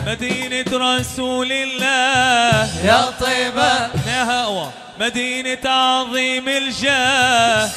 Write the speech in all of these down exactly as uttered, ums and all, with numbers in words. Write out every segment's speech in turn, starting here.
مدينة رسول الله يا طيبة يا هوى مدينة عظيم الجاه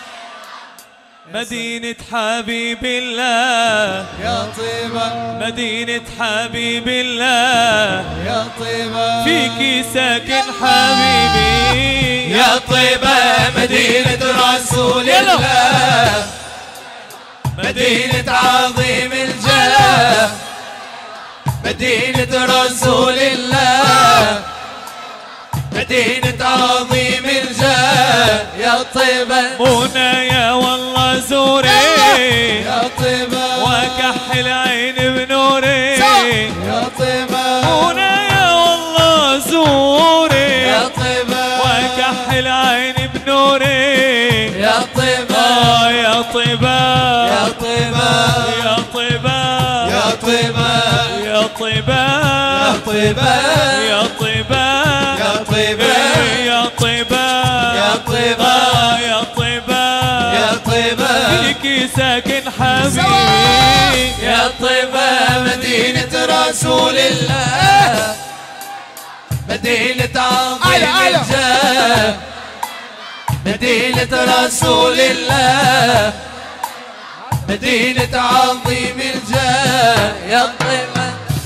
مدينة حبيب الله يا طيبة مدينة حبيب الله يا طيبة فيكي ساكن حبيبي يا طيبة مدينة رسول الله مدينة عظيم الجاه مدينة رسول الله مدينة عظيم الجاه يا طيبة منى يا والله زوري يا طيبة وكحل عين بنوري يا طيبة منى يا والله زوري يا طيبة وكحل عين بنوري يا طيبة آه يا طيبة يا طيبة يا طيبة يا طيبة يا طيبة يا طيبة يا طيبة يا طيبة يا طيبة يا طيبة آه يا طيبة يا طيبة فيكي ساكن حبيبي يا طيبة مدينة رسول الله مدينة عظيم الجاه مدينة رسول الله مدينة عظيم الجاه يا طيبة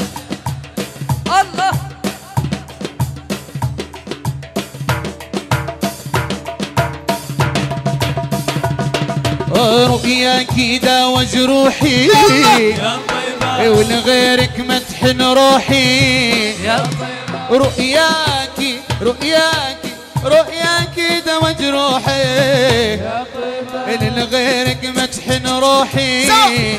الله رؤياك داوى جروحي يا طيبة ولغيرك مدحن روحي يا طيبة رؤياك رؤياك رؤياك داوى جروحي لغيرك مدحن روحي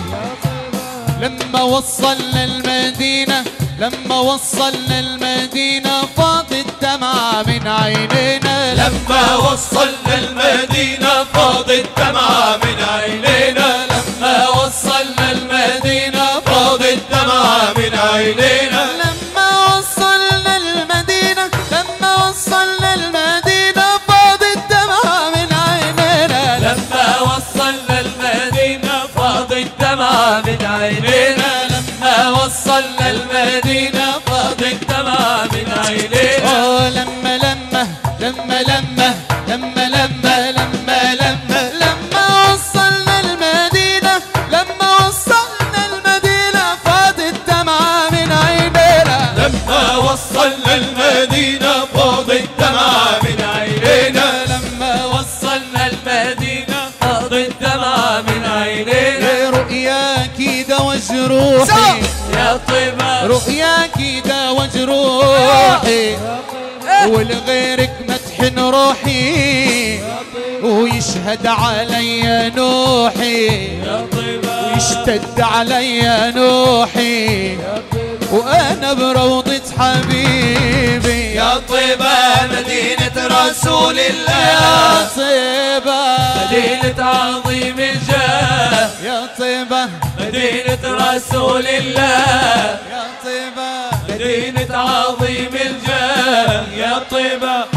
لما وصلنا المدينة لما وصلنا المدينة فاض الدمعة من عينينا لما وصلنا المدينة فاض الدمعة من عينينا لما وصلنا المدينة فاض الدمعة من عينينا لما وصلنا المدينة لما وصلنا المدينة فاض الدمعة من عينينا لما وصلنا المدينة فاض الدمعة من عينينا لما وصلنا المدينة فاض الدمعة من عينينا أوه لما لما لما لما لما لما لما لما لما وصلنا المدينة لما وصلنا المدينة فاض الدمعة من عينينا لما وصلنا المدينة فاض الدمعة من عينينا لما وصلنا المدينة فاض الدمعة من عينينا رؤياك داوى جروحي يا طيبة رؤياك داوى جروحي ولغيرك مدحن روحي ويشهد علي نوحي يا طيبة ويشتد علي نوحي وانا بروضة حبيبي يا طيبة مدينة رسول يا الله طيبة مدينة عظيم الجاه يا طيبة مدينة رسول الله يا طيبة مدينة عظيم الجاه يا طيبة